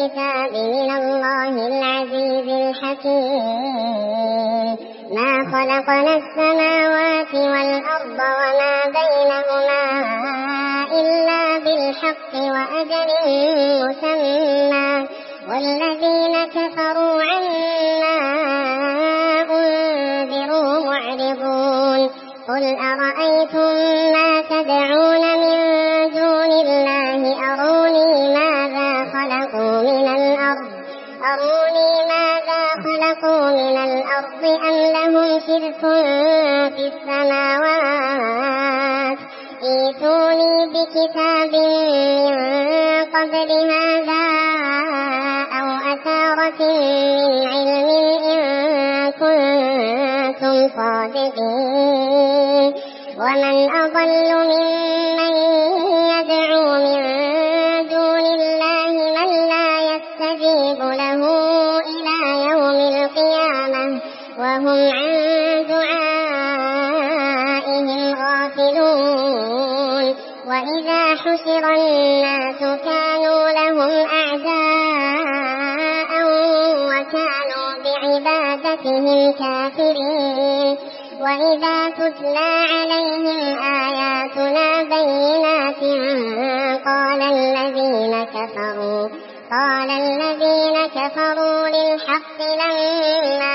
الكتاب من الله العزيز الحكيم ما خلقنا السماوات والأرض وما بينهما إلا بالحق وأجل مسمى والذين كفروا عما أنذروا معرضون قل أرأيتم ما تدعون من دون الله أروني ماذا خلقوا من الأرض أم لهم شرك في السماوات ائتوني بكتاب من قبل هذا أو أثارة من علم إن كنتم صادقين ومن أضل ممن يدعو من دون الله من لا يستجيب له إلى يوم القيامة وهم عن دعائهم غافلون وإذا حشر الناس كانوا لهم أعداء وكانوا بعبادتهم كافرين وإذا تتلى عليهم آياتنا بينات قال الذين كفروا للحق لما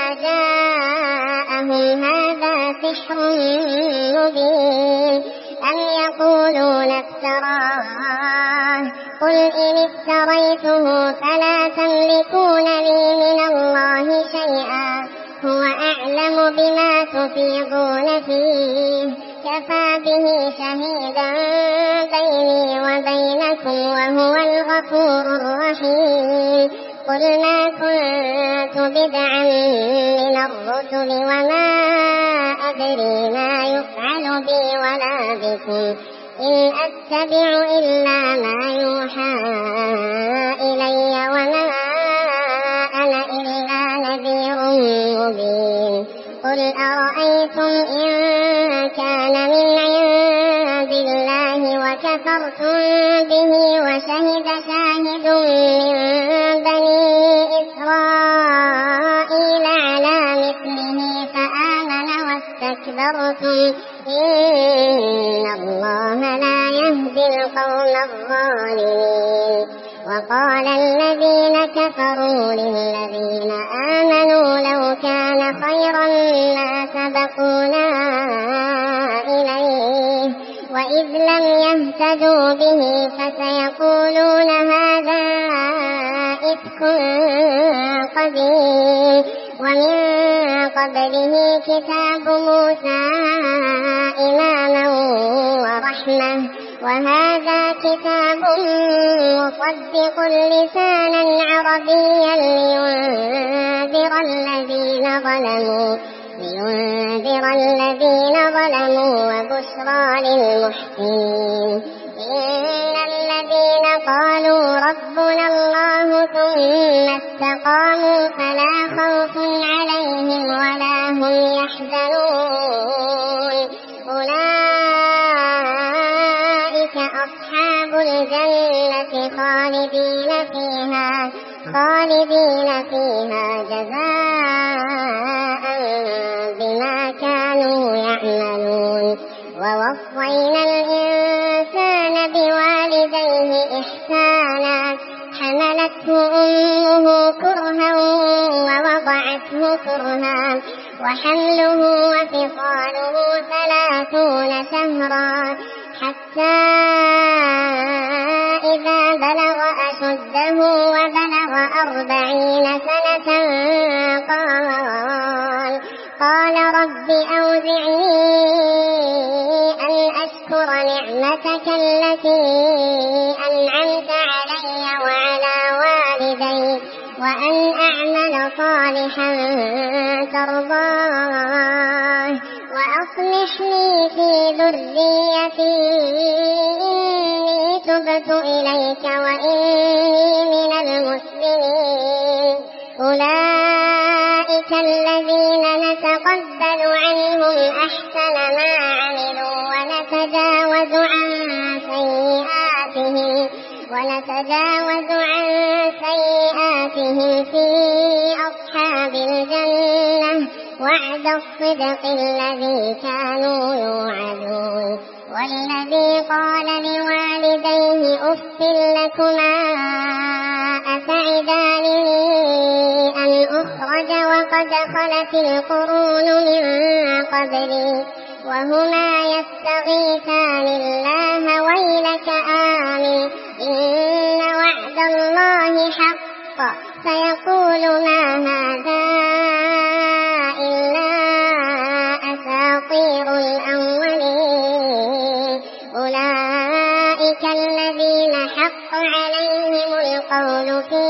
جاءهم هذا سحر مبين أم يقولون افتراه قل إن افتريته فلا تملكون لي من الله شيئا هو أعلم بما تفيضون فيه كفى به شهيدا بيني وبينكم وهو الغفور الرحيم قل ما كنت بدعا من الرسل وما أدري ما يفعل بي ولا بكم إن أتبع إلا ما يوحى إلي وما أنا إلا نذير مبين قل أرأيتم إن كان من عند الله وكفرتم به وشهد شاهد من بني إسرائيل على مثله فآمن واستكبرتم إن الله لا يهدي القوم الظالمين وقال الذين كفروا للذين آمنوا لو كان خيرا ما سبقونا إليه وإذ لم يهتدوا به فسيقولون هذا إفك قديم ومن قبله كتاب موسى إماما ورحمة وهذا كتاب مصدق لسانا عربيا لينذر الذين ظلموا وبشرى للمحسنين إن الذين قالوا ربنا الله ثم استقاموا فلا خوف عليهم ولا هم يحزنون أولئك أصحاب الجنة خالدين فيها جزاء بما كانوا يعملون ووصينا الإنسان بوالديه إحسانا حملته أمه كرها ووضعته كرها وحمله وفصاله 30 شهرا حتى إذا بلغ أشده وبلغ 40 سنة قال رب أوزعني أن أشكر نعمتك التي أنعمت علي وعلى والدي وأن أعمل صالحا ترضاه وأصلح لي في ذريتي إني تبت إليك وإني من المسلمين أولئك الذين نتقبل عنهم أحسن ما عملوا ونتجاوز عن سيئاتهم ونتجاوز عن سيئاتهم في أصحاب الجنة وعد الصدق الذي كانوا يوعدون. والذي قال لوالديه أف لكما أتعدانني أن أخرج وقد خلت القرون من قبلي وهما يستغيثان الله ويلك آمن إن وعد الله حق فيقول ما هذا إلا أساطير الأولين. أولئك الذين حق عليهم القول في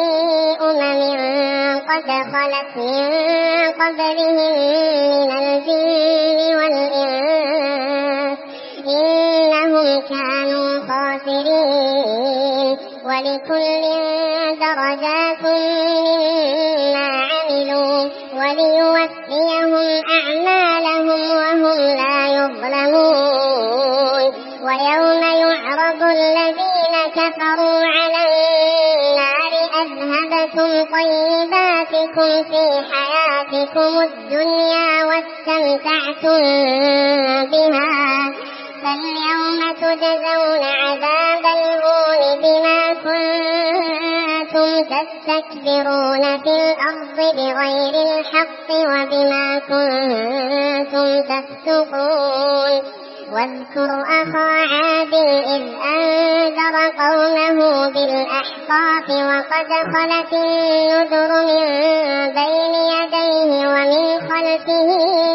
قد خلت من قبلهم من الجن والإنس إنهم كانوا خاسرين. ولكل درجات مما عملوا وليوفيهم أعمالهم وهم لا يظلمون. ويوم يعرض الذين كفروا على النار أذهبتم طيباتكم في حياتكم الدنيا واستمتعتم بها فاليوم تجزون عذاب الهون بما كنتم تستكبرون في الأرض بغير الحق وبما كنتم تفسقون. واذكر أخا عاد إذ أنذر قومه بالأحقاف وقد خلت النذر من بين يديه ومن خلفه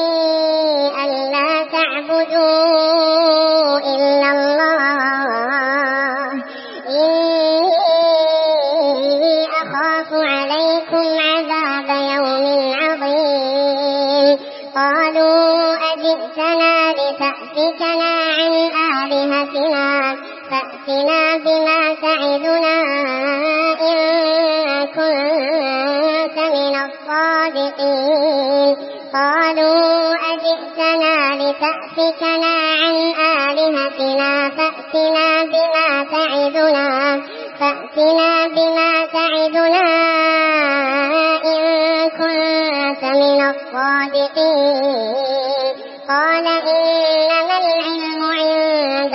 ألا تعبدوا إلا الله إني أخاف عليكم عذاب يوم عظيم. قالوا أجئتنا لتأفكنا عن آلهتنا فأتنا بما تعدنا إن كنت من الصادقين. قالوا أجئتنا لتأفكنا عن آلهتنا فأتنا بما تعدنا إن كنت من الصادقين. قال إنما العلم عند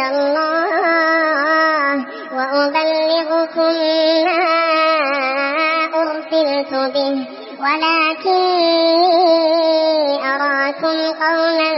الله وأبلغكم ما أرسلت به ولكني أراكم قوما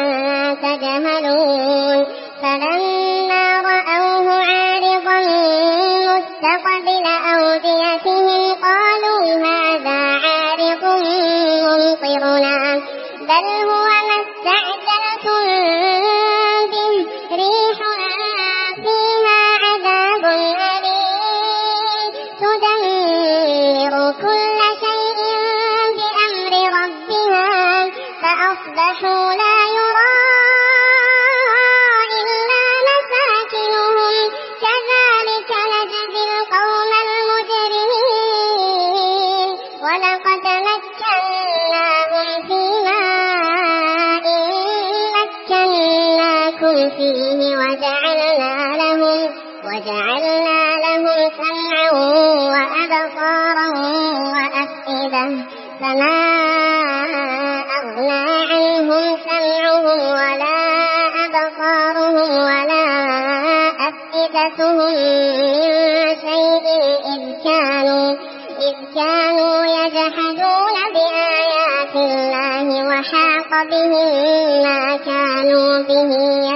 تجهلون. فلما رأوه عارضا مستقبل أوديتهم قالوا هذا عارض ممطرنا بل هو ما استعجلتم به ريح فيها عذاب أليم تدمر كل شيء بأمر ربها فأصبحوا لا يرى إلا مساكنهم كذلك نجزي القوم المجرمين. ولقد مكناهم في ماء مكناكم فيه وجعلنا لهم سمعا وأبصارا وأفئدة فما أغنى عنهم سمعهم ولا أبصارهم ولا أفئدتهم من شيء إذ كانوا يجحدون بآيات الله وحاق بهم ما كانوا به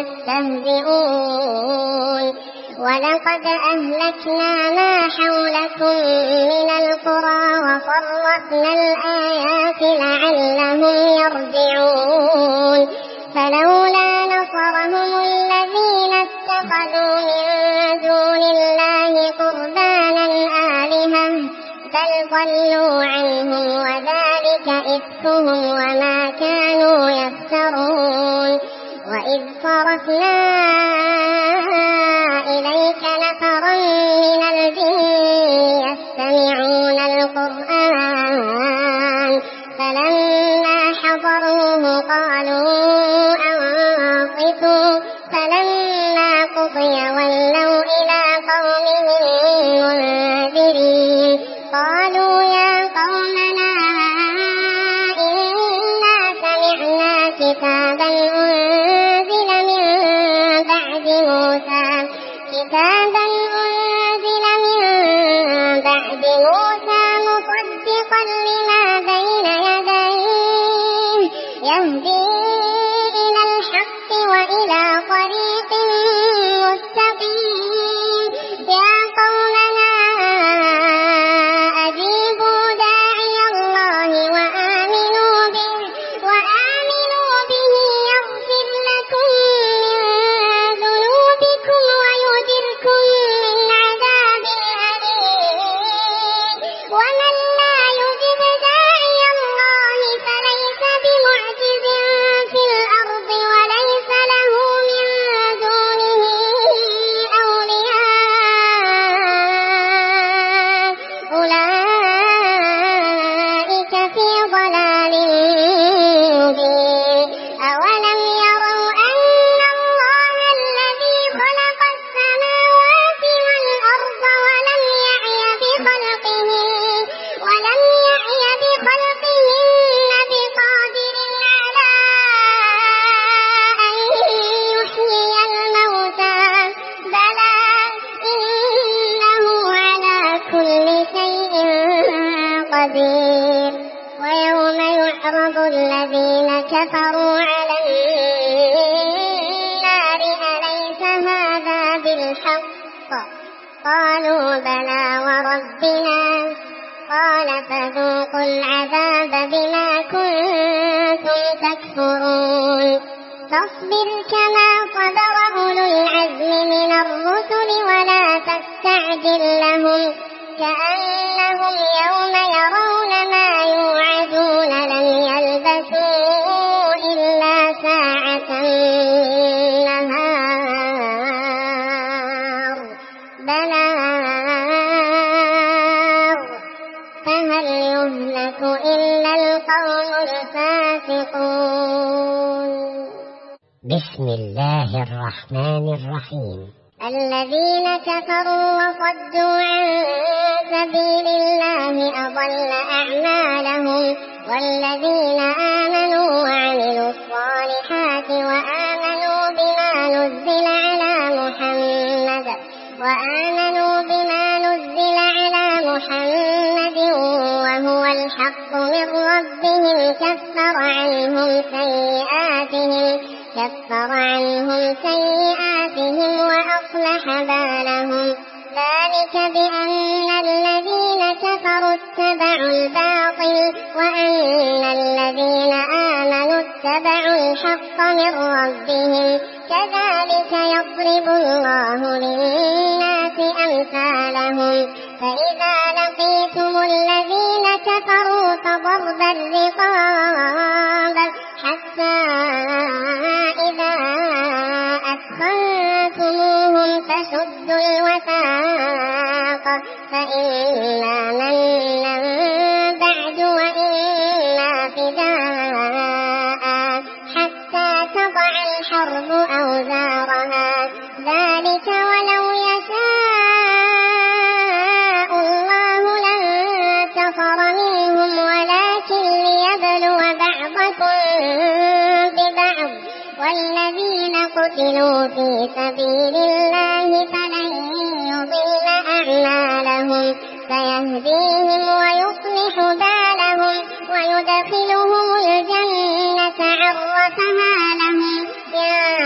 يستهزئون. ولقد أهلكنا ما حولكم من القرى وصرفنا الآيات لعلهم يرجعون. فلولا نصرهم الذين اتخذوا من دون الله قربانا آلهة بل ضلوا عنهم وذلك إفكهم وما كانوا يفترون. وإذ صرفنا إليك نفرا من الجن يستمعون القرآن فلما حضروه قالوا أنصتوا فلما قضي ولوا إلى قومهم قالوا بلى وربنا قال فذوقوا العذاب بما كنتم تكفرون فاصبر كما صبر أولو العزم من الرسل ولا تستعجل لهم كأنهم يوم يرون ما يوعدون لم يلبثوا إلا ساعة من نهار بلاغ فهل يهلك إلا القوم الفاسقون. بسم الله الرحمن الرحيم. الذين كفروا وصدوا عن سبيل الله أضل أعمالهم والذين آمنوا وعملوا الصالحات وآمنوا بما نزل محمد وهو الحق من ربهم كفر عنهم سيئاتهم وأصلح بالهم ذلك بأن الذين كفروا اتبعوا الباطل وأن الذين آمنوا اتبعوا الحق من ربهم كذلك يضرب الله للناس أمثالهم فإذا لقيتم الذين كفروا فضرب الرقاب حتى إذا أثخنتموهم فشدوا الوثاق فإما منا بعد وإما فداء حتى تضع الحرب أوزارها ذلك ولو يشاء الله لانتصر منهم ولكن ليبلو بعضكم ببعض والذين قتلوا في سبيل الله فلن يضل أعمالهم سيهديهم ويصلح بالهم ويدخلهم الجنة عرفها لهم يا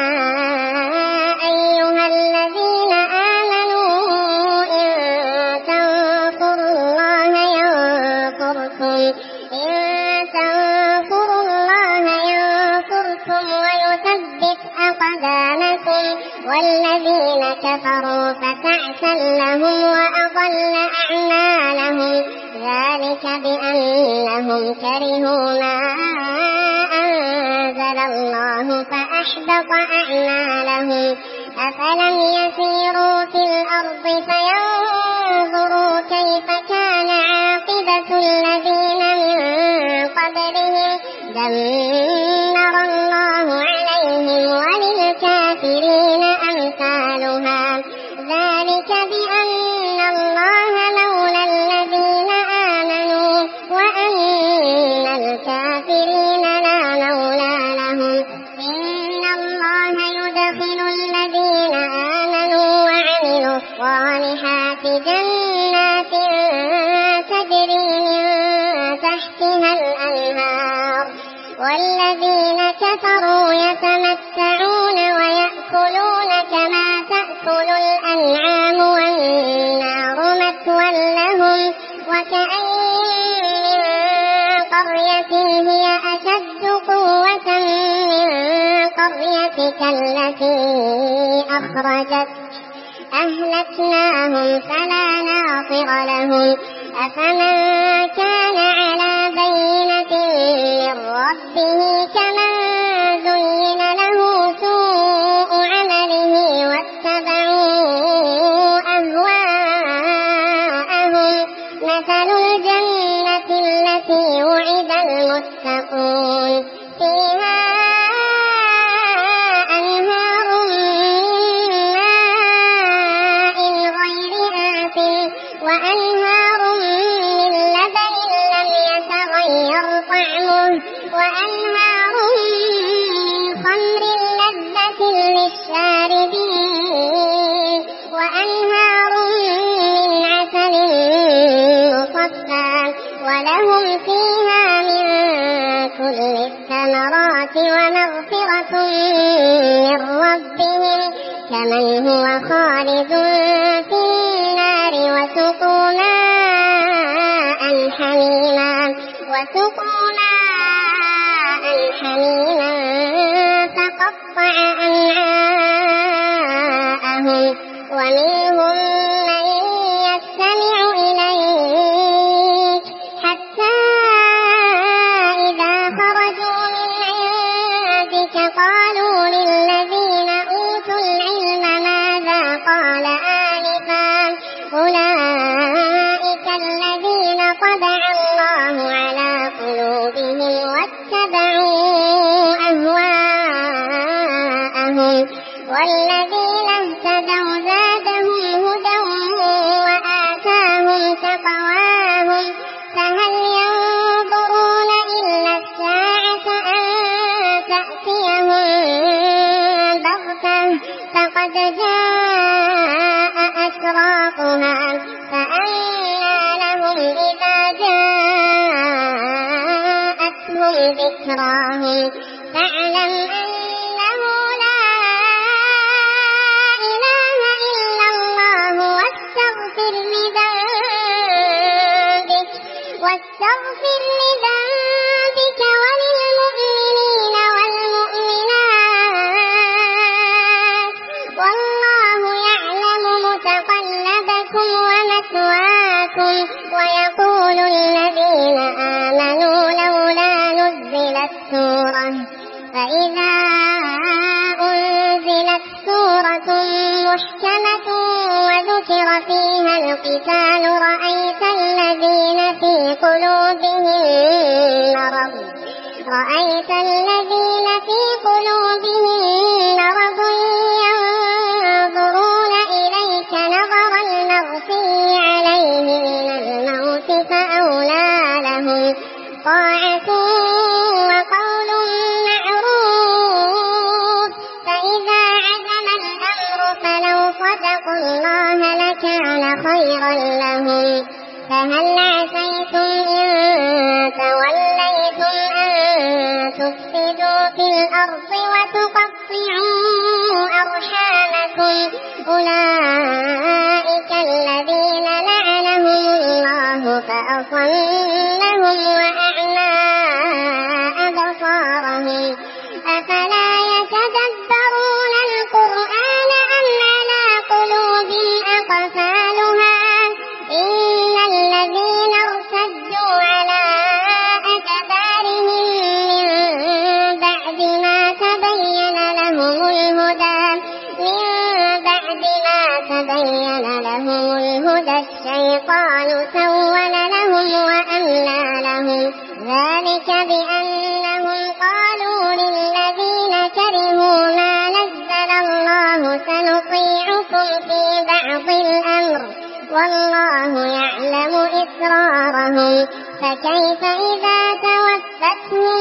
أيها الذين آمنوا إن تنصروا الله ينصركم ويثبت أقدامكم والذين كفروا فتعسا لهم وأضل أعمالهم ذلك بأنهم كرهوا ما أنزل الله فأحبط أعمالهم أفلم يسيروا في الأرض فينظروا كيف كان عاقبة الذين من قبلهم دمر الله عليهم وللكافرين أمثالها ذلك بأن الله مولى الذين آمنوا وأن الكافرين لا مولى لهم إن الله يدخل الذين آمنوا وعملوا الصالحات جنات تجري من تحتها الأنهار والذين كفروا يتمتعون ويأكلون كما تأكل الأنعام والنار مثوى لهم وكأين من قرية هي أشد قوة من قريتك التي أخرجت أهلكناهم فلا ناصر لهم أفمن كان على بينة من ربه كمن زين له سوء عمله واتبعوا أهواءهم مثل الجنة التي وعد المتقون فيها أنهار من ماء غير آسن وأنهار من لبن لم يتغير طعمه وأنهار من خمر لذة للشاربين وأنهار من عسل مصفى ولهم فيها من كل الثمرات ومغفرة من ربهم كمن هو خالد في حميما فقطع أمعاءهم ومنهم من يستمع إليك حتى إذا خرجوا من عندك قالوا للذين أوتوا العلم ماذا قال آنفا أولئك الذين طبع الله على قلوبهم واتبعوا أهواءهم والذين اهتدوا زادهم هدى وآتاهم تقواهم فهل ينظرون إلا الساعة أن تأتيهم بغتة فقد جاء أشراطها فأنى لهم إذا جاءتهم ذكراهم فاعلم أنه لا إله إلا الله واستغفر لذنبك وللمؤمنين والمؤمنات والله يعلم متقلبكم ومثواكم ويقول الذين آمنوا لولا نزلت سورة فإذا أنزلت سورة محكمة وذكر فيها القتال رأيت الذين في قلوبهم مرض ينظرون إليك نظر المغشي عليه من الموت فأولى لهم طاعة وقول معروف فإذا عزم الأمر فلو صدقوا الله لكان خيرا لهم فهل عسيتم إن توليتم أن تفسدوا في الأرض وتقطعوا أرحامكم أولئك الذين لعنهم الله فأصمهم وأعمى أبصارهم أفلا يتدبرون القرآن أم على قلوب أقفالها إن الذين ارتدوا على أدبارهم من بعد ما تبين لهم الهدى الشيطان سول لهم وأملى لهم ذلك بأنهم قالوا للذين كرهوا ما نزل الله سنطيعكم في بعض الأمر والله يعلم إسرارهم فكيف إذا توفتهم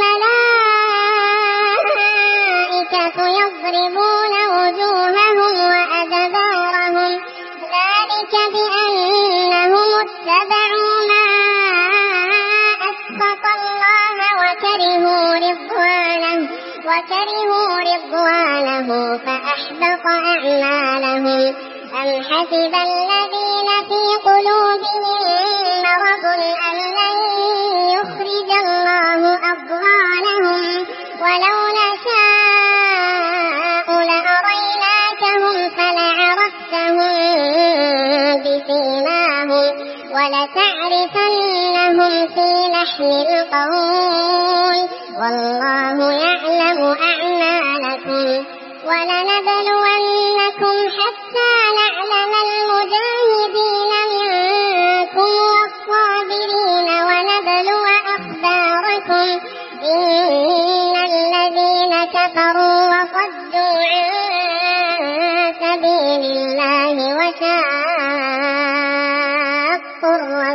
الملائكة يضربون وجوههم وأدبارهم ذلك بأنهم اتبعوا ما أسخط الله وكرهوا رضوانه فأحبط أعمالهم أم حسب الذين في قلوبهم مرض أن لن يخرج الله أضغانهم ولو نشاء لأريناكهم فلعرفتهم بسيماهم ولتعرفنهم في لحن القول والله يعلم أعمالكم ولنبلونكم حتى نعلم المجاهدين منكم والصابرين ونبلو أخباركم إن الذين كفروا وصدوا عن سبيل الله وشاقوا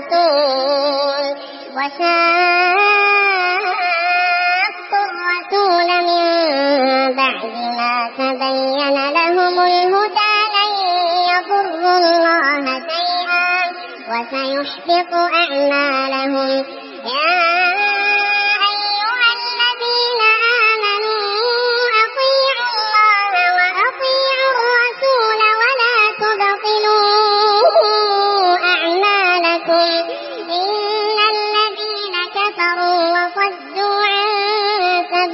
الرسول من بعد ما تبين لهم الهدى لن يضروا الله شيئا وسيحبط أعمالهم يا أيها الذين آمنوا أطيعوا الله وأطيعوا الرسول ولا تبطلوا أعمالكم إن الذين كفروا وصدوا عن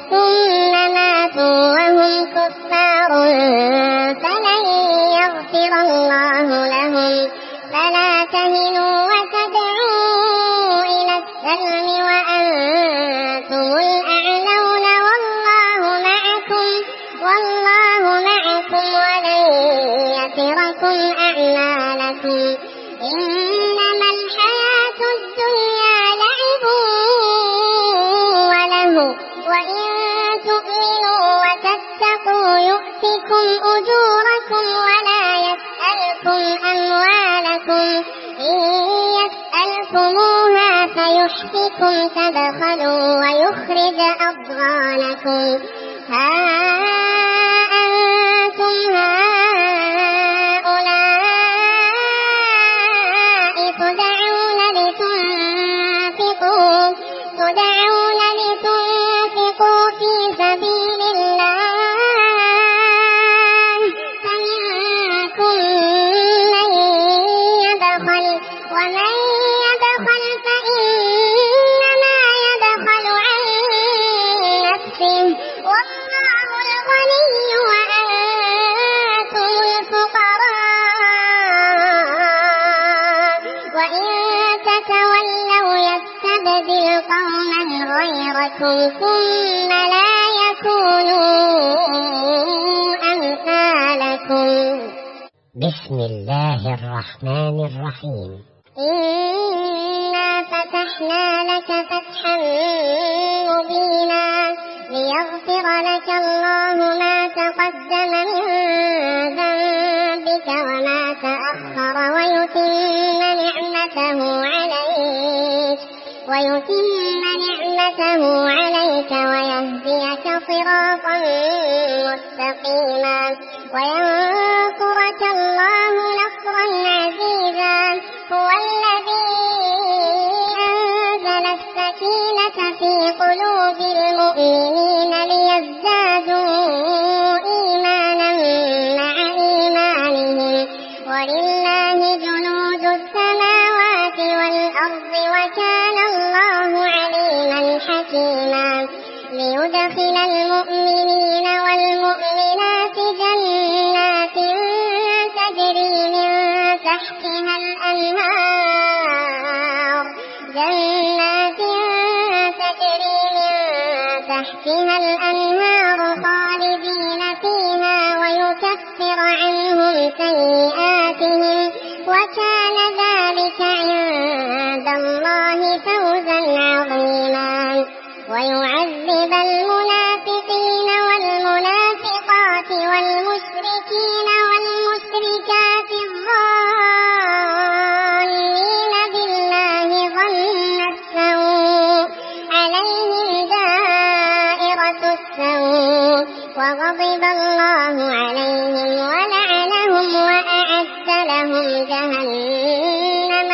ثم ماتوا وهم كفار فلن يغفر الله لهم. فلا تهنوا وتدعوا إلى السلم وأنتم الأعلون والله معكم ولن يتركم أعمالكم. إنما الحياة الدنيا لعب وله وإن تؤمنوا وتتقوا يؤتكم أجوركم ولا يسألكم أموالكم. إن يسألكموها فيحفكم تبخلوا ويخرج أضغانكم. ها أنتم هؤلاء تدعون لتنفقوا في سبيل الله فمنكم من يبخل ومن يبخل فإنما يبخل عن نفسه والله الغني وأنتم الفقراء. وإن تتولوا يستبدل قوما غيركم ثم لا يكونوا أمثالكم. بسم الله الرحمن الرحيم. إنا فتحنا لك فتحا مبينا ليغفر لك الله ما تقدم من ذنبك وما تأخر ويتم نعمته عليك ويهديك صراطا مستقيما وينصرك الله نصرا عزيزا. هو الذي أنزل السكينة في قلوب المؤمنين ليزدادوا إيمانا مع إيمانهم ولله جنود السماوات والأرض وكان الله عليما حكيما. ليدخل المؤمنين والمؤمنات جنات تجري من تحتها الأنهار خالدين فيها ويكفر عنهم سيئاتهم وكان ذلك عند الله فوزا عظيما. ويعذب المنافقين والمنافقات والمشركين والمشركات الظانين بالله ظن السوء عليهم دائرة السوء وغضب الله عليهم ولعنهم وأعد لهم جهنم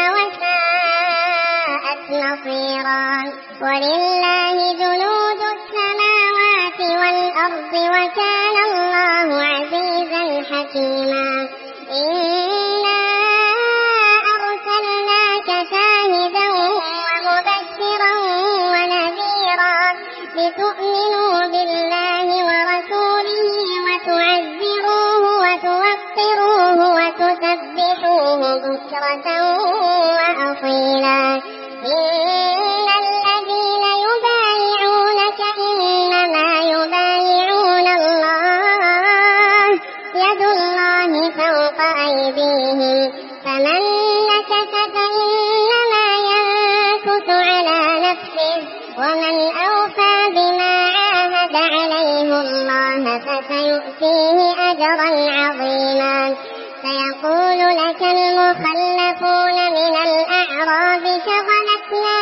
وساءت مصيرا. ولله جنود السماوات والأرض وكان الله عزيزا حكيما. إنا أرسلناك شاهدا ومبشرا ونذيرا لتؤمنوا بالله ورسوله وتعزروه وتوقروه وتسبحوه بكرة وأصيلا. إن الذين يبايعونك إنما يبايعون الله يد الله فوق أيديهم فمن نكث فإنما ينكث على نفسه ومن أوفى بما عاهد عليه الله فسيؤتيه أجرا عظيما. سيقول لك المخلفون من الأعراب شغلتنا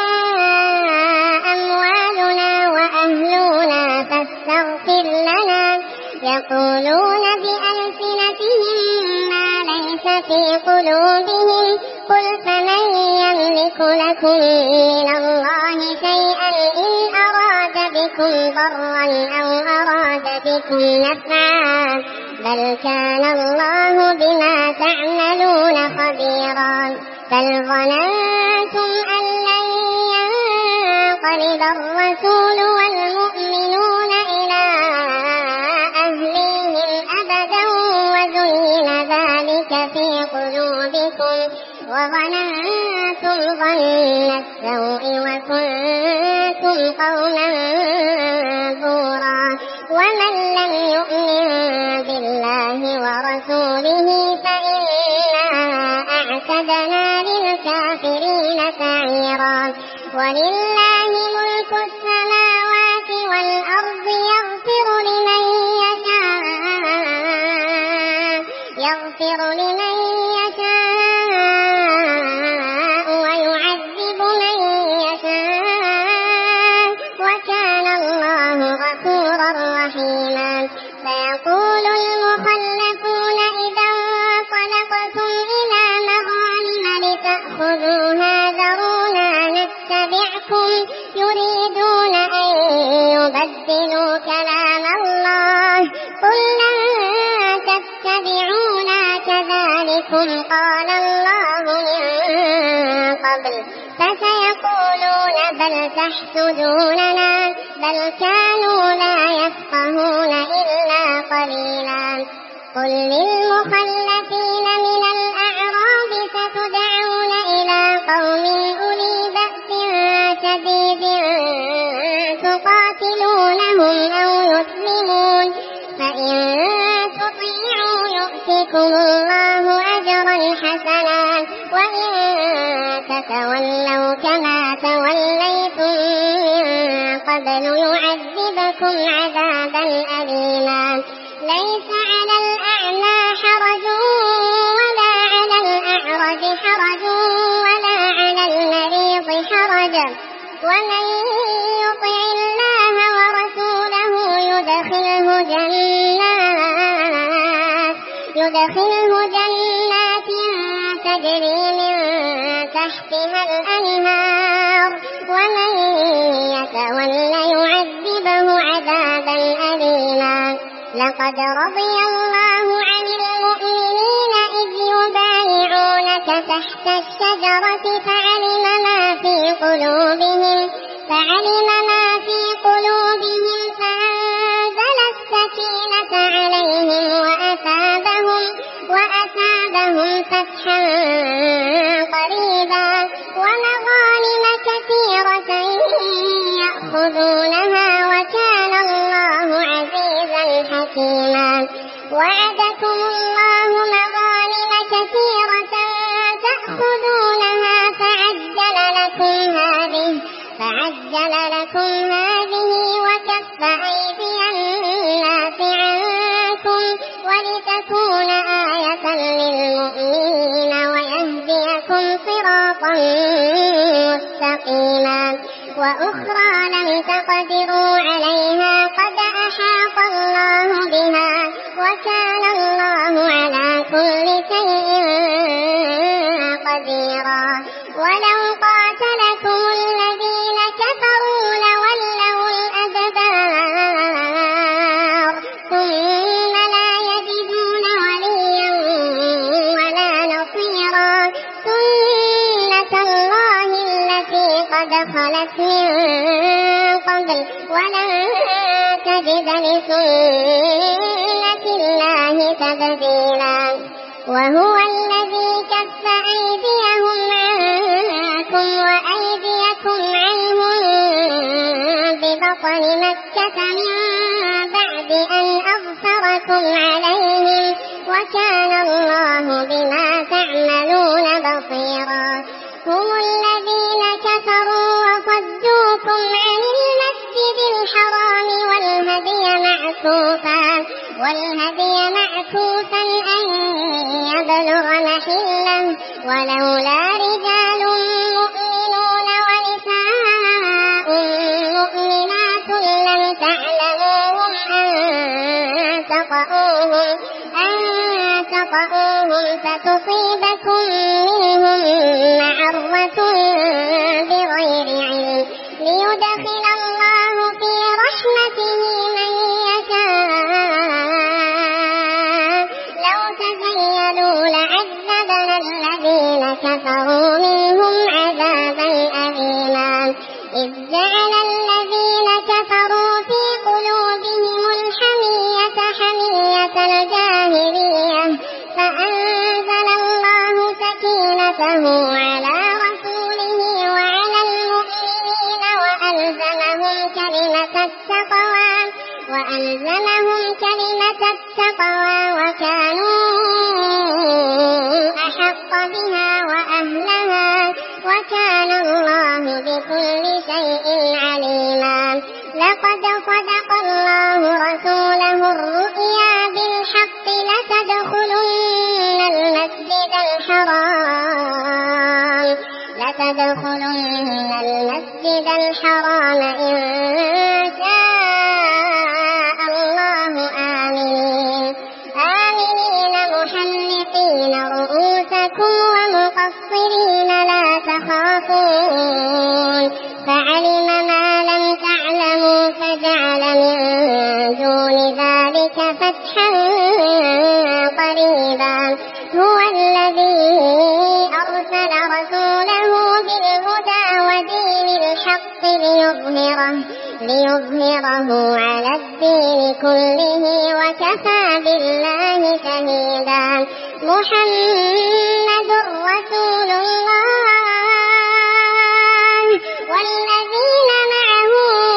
أموالنا وأهلنا فاستغفر لنا. يقولون بألسنتهم ما ليس في قلوبهم قل فمن يملك لكم من الله شيئا إن أراد بكم ضرا أو أراد بكم نفعا بل كان الله بما تعملون خبيرا. بل ظننتم أن لن ينقلب الرسول والمؤمنون وظننتم ظن السوء وكنتم قوما بورا. ومن لم يؤمن بالله ورسوله فإنا أعتدنا للكافرين سعيرا. ولله ملك السماوات والأرض يغفر لمن يشاء ويعذب من يشاء وكان الله غفورا رحيما. فيقول المخلفون إذا انطلقتم إلى مغانم لتأخذوها ذرونا نتبعكم يريدون أن يبدلوا كلام الله قل لن تتبعونا كذلكم قال الله من قبل فسيقولون بل تحسدوننا بل كانوا لا يفقهون إلا قليلا. قل للمخلفين من الأعراب ستدعون إلى قوم أولي بأس شديد تقاتلونهم أو يسلمون فإن تطيعوا يؤتكم الله أجرا حسنا وإن تتولوا كما توليتم من قبل يعذبكم عذابا أليما. ليس على الأعمى حرج ولا على الأعرج حرج ولا على المريض حرج ومن يطع الله ورسوله يدخله جنات تجري من تحتها الأنهار ومن يتول يعذبه عذابا أليما. لقد رضي الله عن المؤمنين إذ يبايعونك تحت الشجرة فعلم ما في قلوبهم فأنزل السكينة عليهم وأثابهم فتحا قريبا ومغانم كثيرة يأخذونها وكان الله عزيزا حكيما. وعدكم الله مغانم كثيرة تأخذونها فعجل لكم هذه وكف أيدي الناس عنكم ولتكون آية للمؤمنين ويهديكم صراطا مستقيما. وأخرى لم تقدروا عليها قد أحاط الله بها وكان الله على كل شيء قديرا. ولو قاتلكم الذين كفروا لولوا الأدبار ثم لا يجدون وليا ولا نصيرا. سنة الله التي قد خلت من قبل ولن تجد لسنة الله تبديلا. وهو الذي كف أيديهم عنكم وأيديكم عنهم ببطن مكة من بعد أن أظفركم عليهم وكان الله بما تعملون بصيرا. هم الذين كفروا وصدوكم عن المسجد الحرام والهدي معكوفا أن يبلغ محله ولولا رجال مؤمنون ونساء مؤمنات لم تعلموهم أن تطؤوهم فتصيبكم منهم معرة بغير علم ليدخل الله في رحمته من يشاء. لو تزيلوا لعذبنا الذين كفروا منهم عذابا أليما. إذ جعل الذين كفروا في قلوبهم الحمية حمية الجاهلية فأنزل الله نفسه على رسوله وعلى المؤمنين وألزمهم كلمة التقوى وكانوا أحق بها وأهلها وكان الله بكل شيء عليما. لقد صدق الله رسوله الرؤيا بالحق لتدخلن المسجد الحرام إن شاء الله آمنين محلقين رؤوسكم ومقصرين لا تخافون فعلم ما لم تعلموا فجعل من دون ذلك فتحا قريبا. هو الذي أرسل رسوله بالهدى ودين الحق ليظهره على الدين كله وكفى بالله شهيدا. محمد رسول الله والذين معه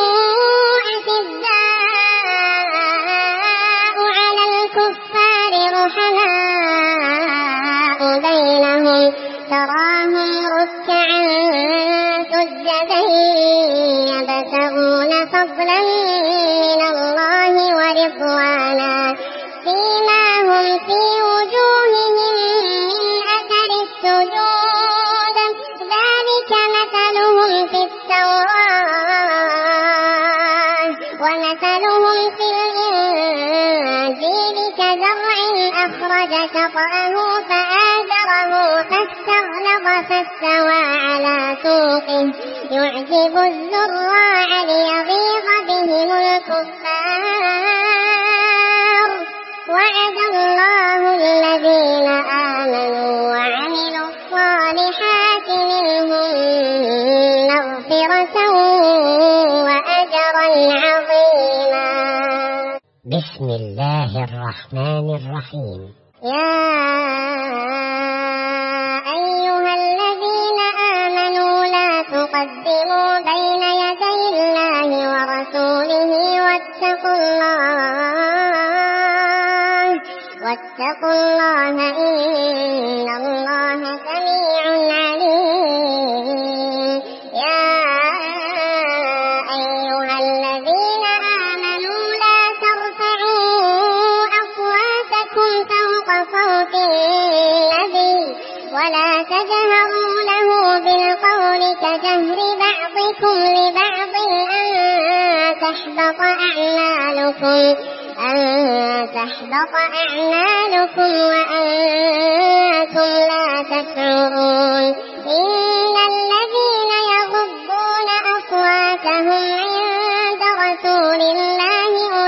أشداء على الكفار رحماء بينهم تراهم ركعا سجدا يبتغون فضلا من الله ورضوانا سيماهم في وجوههم من أثر السجود ذلك مثلهم في التوراة ومثلهم في الإنجيل كزرع أخرج شطأه فآزره فاستغلظ فاستوى على سوقه يعجب الزراع ليغيظ بهم الكفار. وعد الله الذين آمنوا وعملوا الصالحات منهم مغفرة وأجرا عظيما. بسم الله الرحمن الرحيم. يا أيها الذين آمنوا لا تقدموا بين يدي الله ورسوله واتقوا الله إن الله سميع عليم. يا أيها الذين آمنوا لا ترفعوا أصواتكم فوق صوت النبي ولا تجهروا له بالقول كجهر بعضكم لبعض أن تحبط أعمالكم وأنتم لا تشعرون. إن الذين يغضون أصواتهم عند رسول الله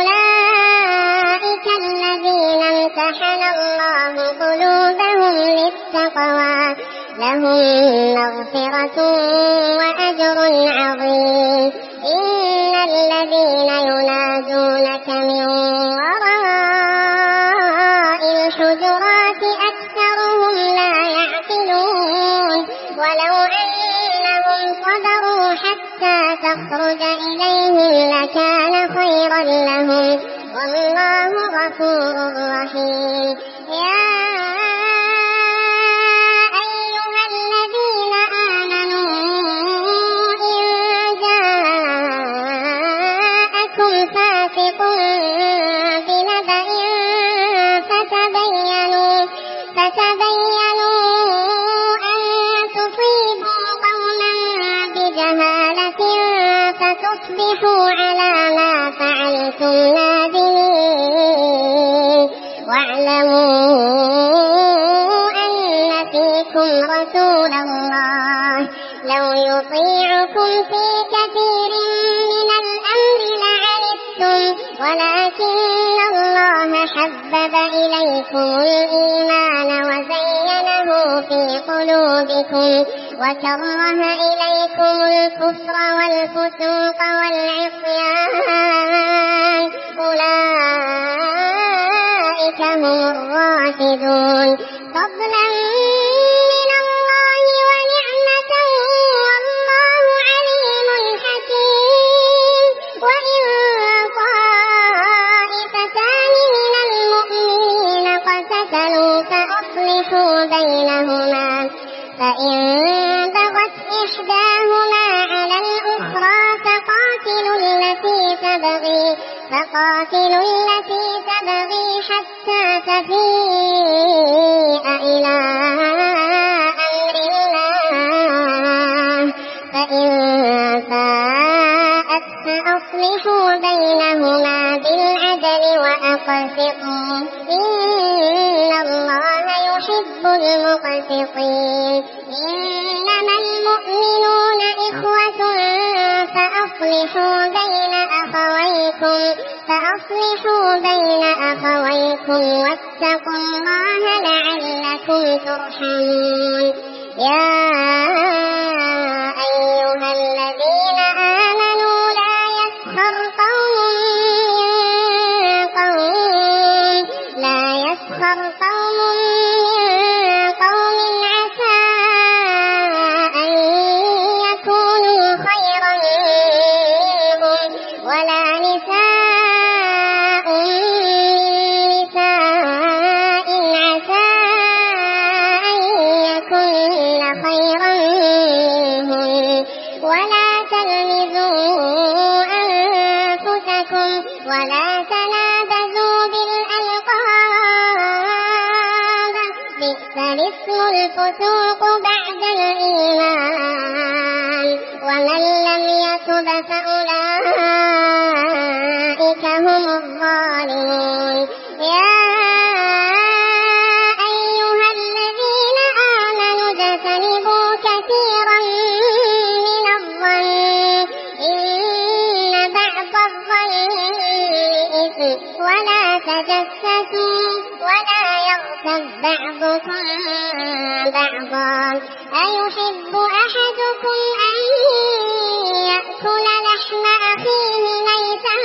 أولئك الذين امتحن الله قلوبهم للتقوى لهم مغفرة وأجر عظيم. إن الذين ينادونك من وراء الحجرات أكثرهم لا يعقلون. ولو أنهم صبروا حتى تخرج إليهم لكان خيرا لهم والله غفور رحيم. يا أيها الذين آمنوا إن جاءكم فاسق بنبأ فتبينوا أن تصيبوا قوما بجهالة فتصبحوا على ما فعلتم نادمين. واعلموا أن فيكم رسول الله لو يطيعكم في كثير من الأمر لعنتم ولكن الله حبب إليكم الإيمان وزينه في قلوبكم وكره إليكم الكفر والفسوق والعصيان أولئك هم الراشدون فضلا من الله فأصلحوا بينهما فإن بغت إحداهما على الأخرى فقاتلوا التي تبغي حتى تفيء إلى أمر الله فإن فاءت فأصلحوا بينهما بالعدل وأقسطوا إن الله يحب المقسطين إنما المؤمنون إخوة فأصلحوا بين أخويكم واتقوا الله لعلكم ترحمون يا أيها الذين آمنوا لا يسخر قوم من قوم عسى أن يكونوا خيرا منهم ولا نساء من نساء عسى أن يكن خيرا منهم ولا تلمزوا أنفسكم ولا تنابزوا بالألقاب بئس الاسم الفسوق بعد الإيمان ومن لم يتب فأولئك هم الظالمون يا أيها الذين آمنوا اجتنبوا كثيرا من الظن إن بعض الظن إثم ولا تجسسوا ولا يغتب بعضكم بعضا أيحب أحدكم أن يأكل لحم أخيه ميتا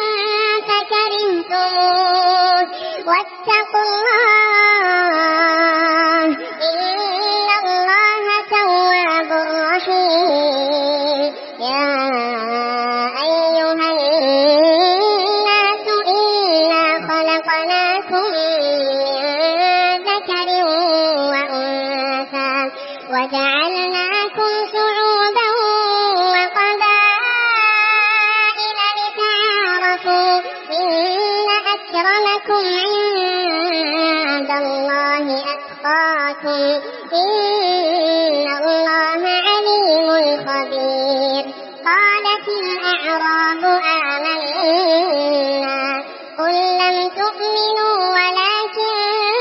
فكرهتموه واتقوا الله إن الله تواب رحيم يا أيها الناس إنا خلقناكم من ذكر وأنثى وجعلناكم شعوبا وقبائل لتعارفوا إن أكرمكم عند الله أتقاكم إن الله عليم خبير قالت الأعراب آمنا قل لم تؤمنوا ولكن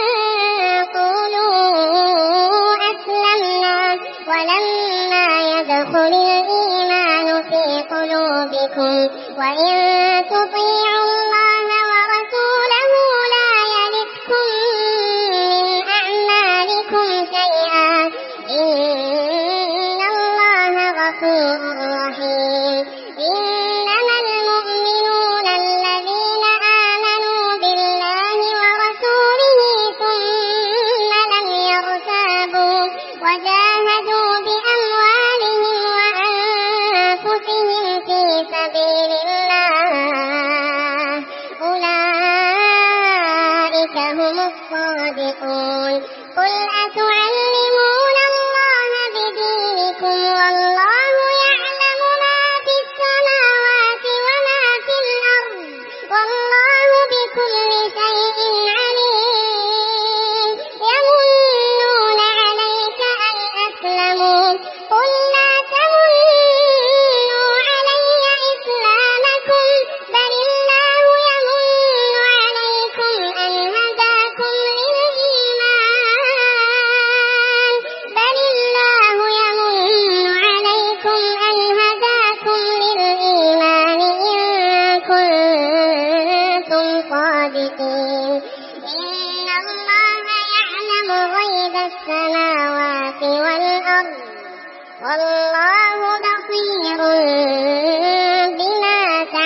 قولوا أسلمنا ولما يدخل الإيمان في قلوبكم وإن تطيعوا الله ورسوله لا يلدكم من أعمالكم شيئا إن الله غفور رحيم إنما المؤمنون الذين آمنوا بالله ورسوله ثم لم يرتابوا وجاهدوا بأموالهم وأنفسهم في سبيل الله أولئك هم الصادقون قل أتعلمون الله بدينكم والله يعلم ما في السماوات وما في الأرض والله بكل شيء عليم يمنون عليك أن أسلموا قل لا تمنوا علي إسلامكم بل الله يمن عليكم أن هداكم للإيمان إن كنتم صادقين إن الله يعلم غيب السماوات والأرض والله بصير بما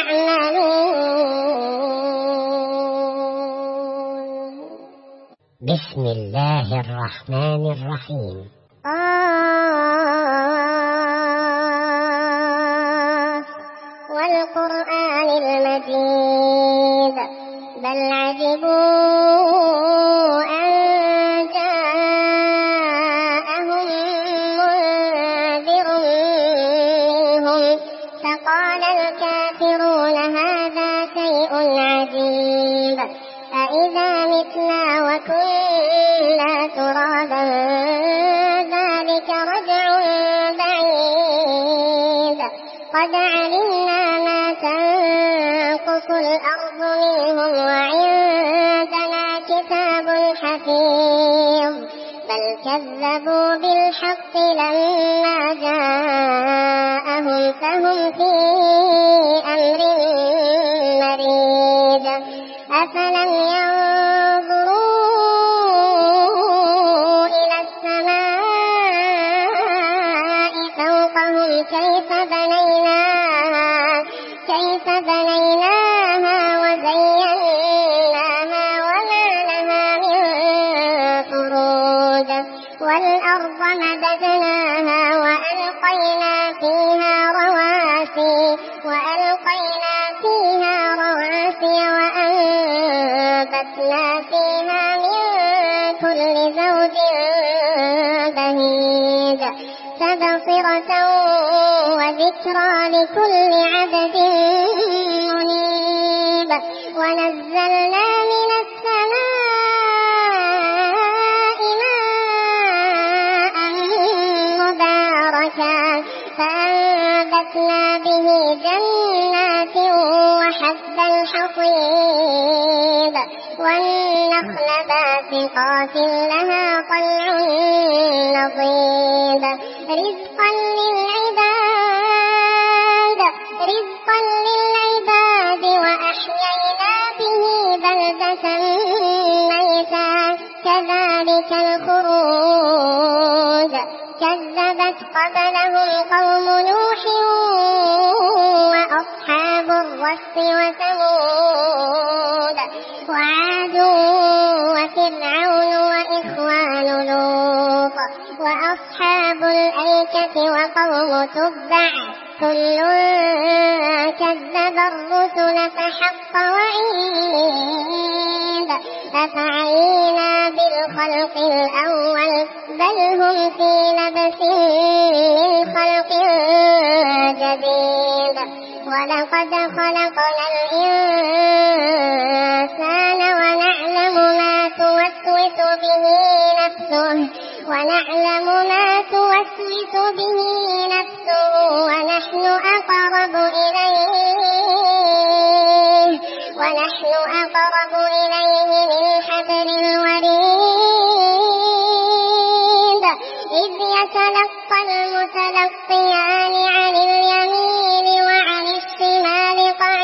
تعملون بسم الله الرحمن الرحيم والقرآن المجيد بل عجبوا أن جاءهم عجيب أإذا متنا وكنا ترابا ذلك رجع بعيد قد علمنا ما تنقص الأرض منهم وعندنا كتاب حفيظ بل كذبوا بالحق لما جاءهم فهم في أمر مريج أفلم ينظروا إلى السماء فوقهم كيف بنيناها وزيناها وما لها من فروج والأرض مددناها وألقينا فيها رواسي وأنبتنا فيها من كل زوج بهيج تبصرة وذكرى لكل عبد منيب ونزلنا من السماء ماء مباركا فأنبتنا به جنات وحب الحصيد والنخل باسقات لها طلع نضيد رزقا للعباد وأحيينا به بلدة ميتا كذلك الخروج كذبت قبلهم قوم نوح وأصحاب الرس وثمود وعاد وفرعون وإخوان لوط وأصحاب الأيكة وقوم تبع كل كذب الرسل فحق وعيد أفعينا بالخلق الأول بل هم في لبس من خلق جديد ولقد خلقنا الإنسان ونعلم ما توسوس به نفسه ونحن أقرب إليه من حبل الوريد إذ يتلقى المتلقيان عن اليمين وعن الشمال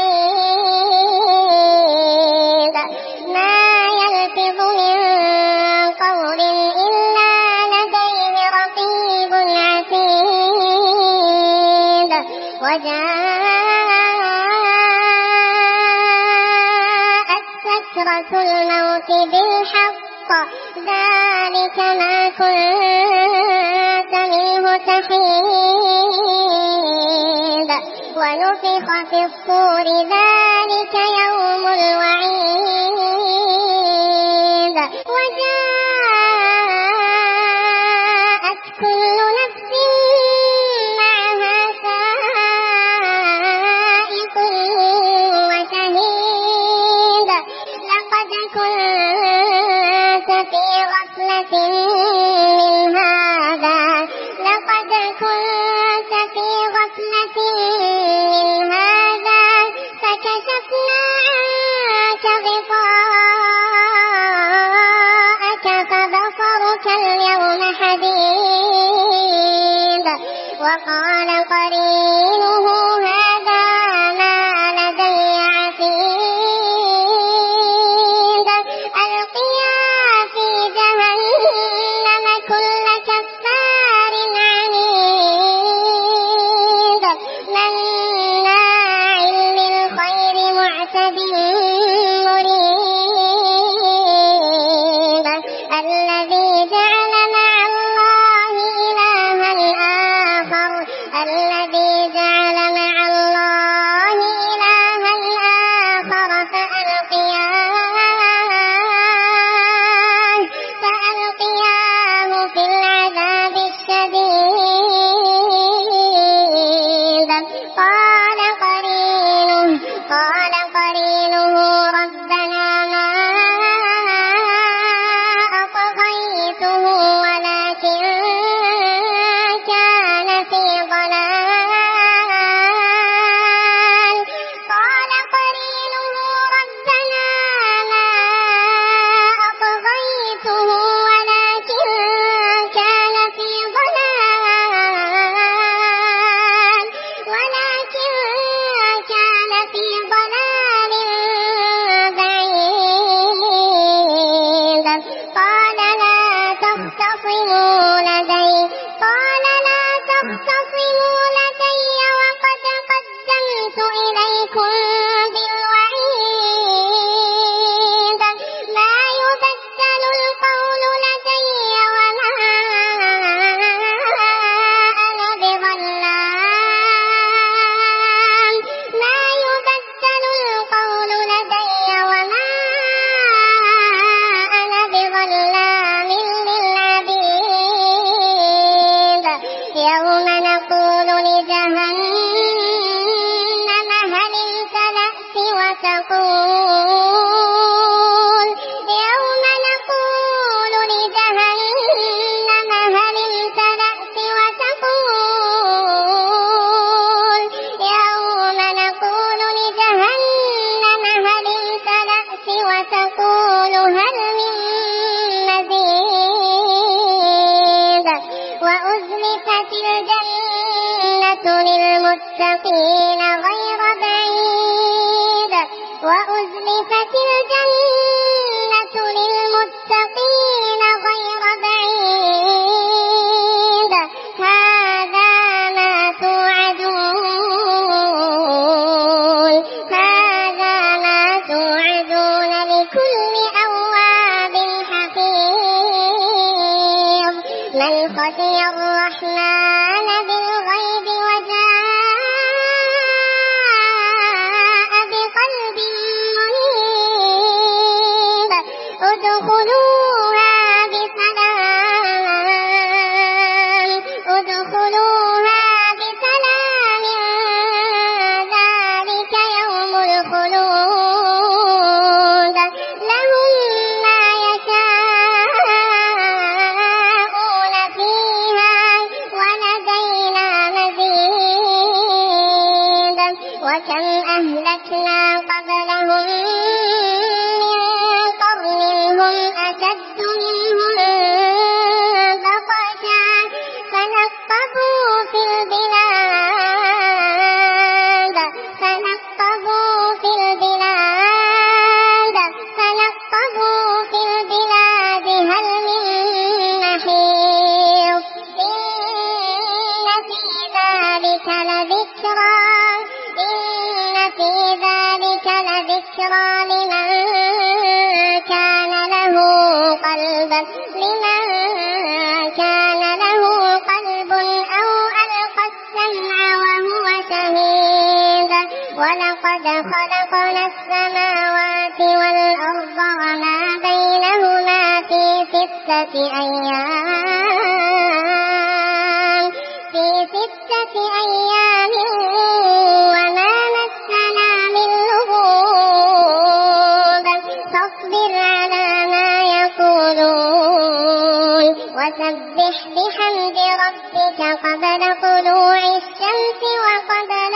قعيد ما يلفظ من قول إلا لديه رقيب عتيد وجاءت سكرة الموت بالحق ذلك ما كنت منه تحيد ونفخ في الصور ذلك يوم الوعيد وجاءت كل نفس معها سائق وشهيد لقد كنت في غفلة من هذا فكشفنا عنك غطاءك فبصرك اليوم حديد وقال قرينه هذا ما لدي عتيد ألقيا في جهنم كل كفار عنيد مناع للخير معتد مريب الذي جعل مع الله إلها آخر الذي جعل مع تختصموا لدي قال لا تختصموا لدي وقد قدمت إليكم بالوعيد ما يبدل القول لدي وما أنا بظلام ما يبدل القول لدي وما أنا بظلام للعبيد يوم نقول لجهنم هل امتلأت وتقول يوم نقول لجهنم هل امتلأت وتقول يوم نقول لجهنم هل امتلأت وتقول هل من مزيد وأزلفت الجنة للمتقين غير بعيد وأزلفت الجنة للمتقين غير بعيد هذا ما توعدون لكل أواب حفيظ من خشي الرحمن بالغيب وجاء بقلب منيب ادخلوها بسلام ذلك يوم الخلود لهم ما يشاءون فيها ولدينا مزيد وكم أهلكنا قبلهم من قرن هم أشد منهم بطشا فنقبوا في البلاد هل من محيص إن في ذلك لذكرى لمن كان له قلب أو ألقى السمع وهو شهيد ولقد خلقنا السماوات والأرض وما بينهما في ستة أيام وما مسنا من لغوب فاصبر على ما يقولون وسبح بحمد ربك قبل طلوع الشمس وقبل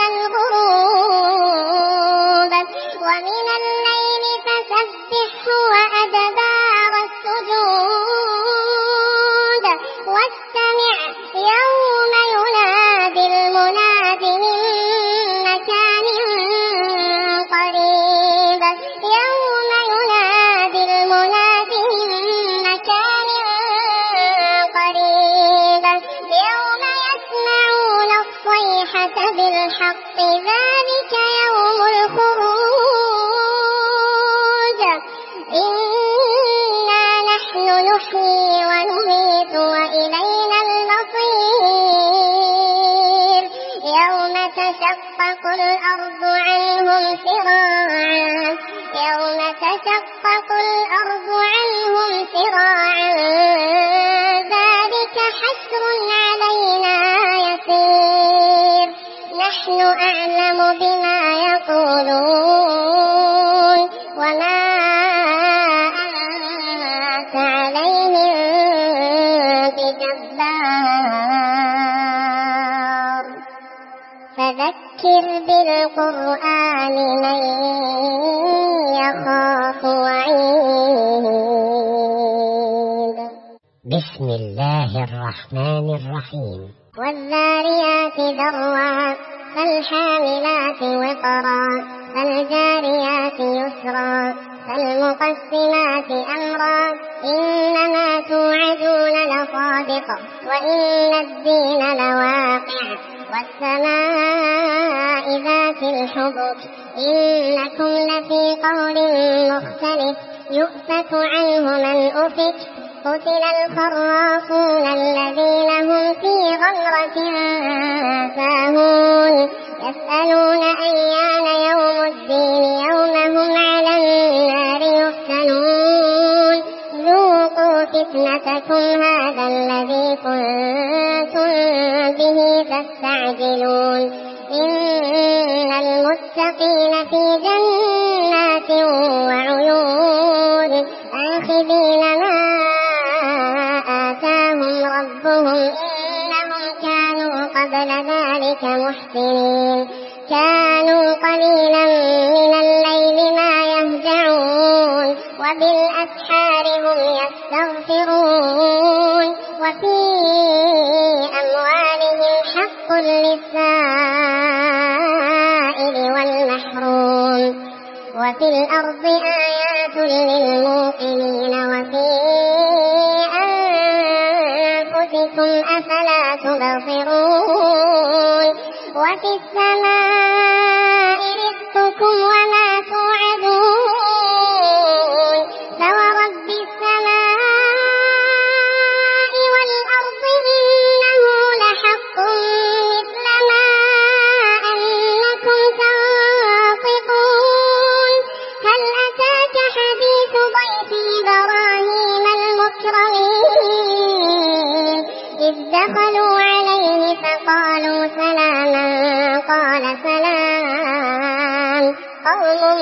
الغروب ومن الليل فسبحه وأدبار السجود واستمع يوم ينادي المناد من مكان قريب يوم يسمعون الصيحة بالحق ذلك يوم الخروج إنا نحن نحيي ونميت وإلينا المصير يوم تشقق الأرض عنهم سراعا ذلك حشر علينا يسير نحن أعلم بما يقولون وما أنت عليهم بجبار فذكر بالقرآن من يخاف وعيد بسم الله الرحمن الرحيم والذاريات ذروا فالحاملات وقرا فالجاريات يسرا فالمقسمات أمرا إنما توعدون لصادق وإن الدين لواقع والسماء ذات الحبك إنكم لفي قول مختلف يؤفك عنه من أفك قتل الخراصون الذين هم في غمرة ساهون يسألون أيان يوم الدين يوم هم على النار يفتنون ذوقوا فتنتكم هذا الذي كنتم به تستعجلون إن المتقين في جنات وعيون آخذين ما آتاهم ربهم إنهم كانوا قبل ذلك محسنين كانوا قليلا من الليل ما يهجعون وبالأسحار هم يستغفرون وفي أموالهم حق للسائل والمحروم وفي الأرض آيات للموقنين وفي أنفسكم أفلا تبصرون وفي السماء رزقكم وما توعدون فورب السماء والأرض إنه لحق مثل ما أنكم تنطقون هل أتاك حديث ضيف إبراهيم المكرمين إذ دخلوا عليه فقالوا سلاما قال سلام قوم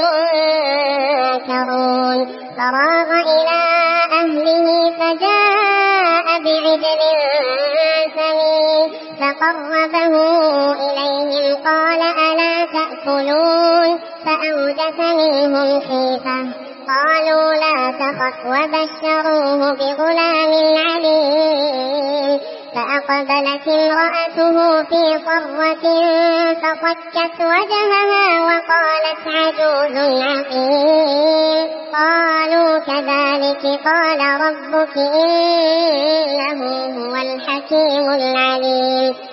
منكرون فراغ إلى أهله فجاء بعجل سمين فقربه إليهم قال ألا تأكلون فأوجس منهم خيفة قالوا لا تخف وبشروه بغلام عليم فأقبلت امرأته في صرة فصكت وجهها وقالت عجوز عقيم قالوا كذلك قال ربك إنه هو الحكيم العليم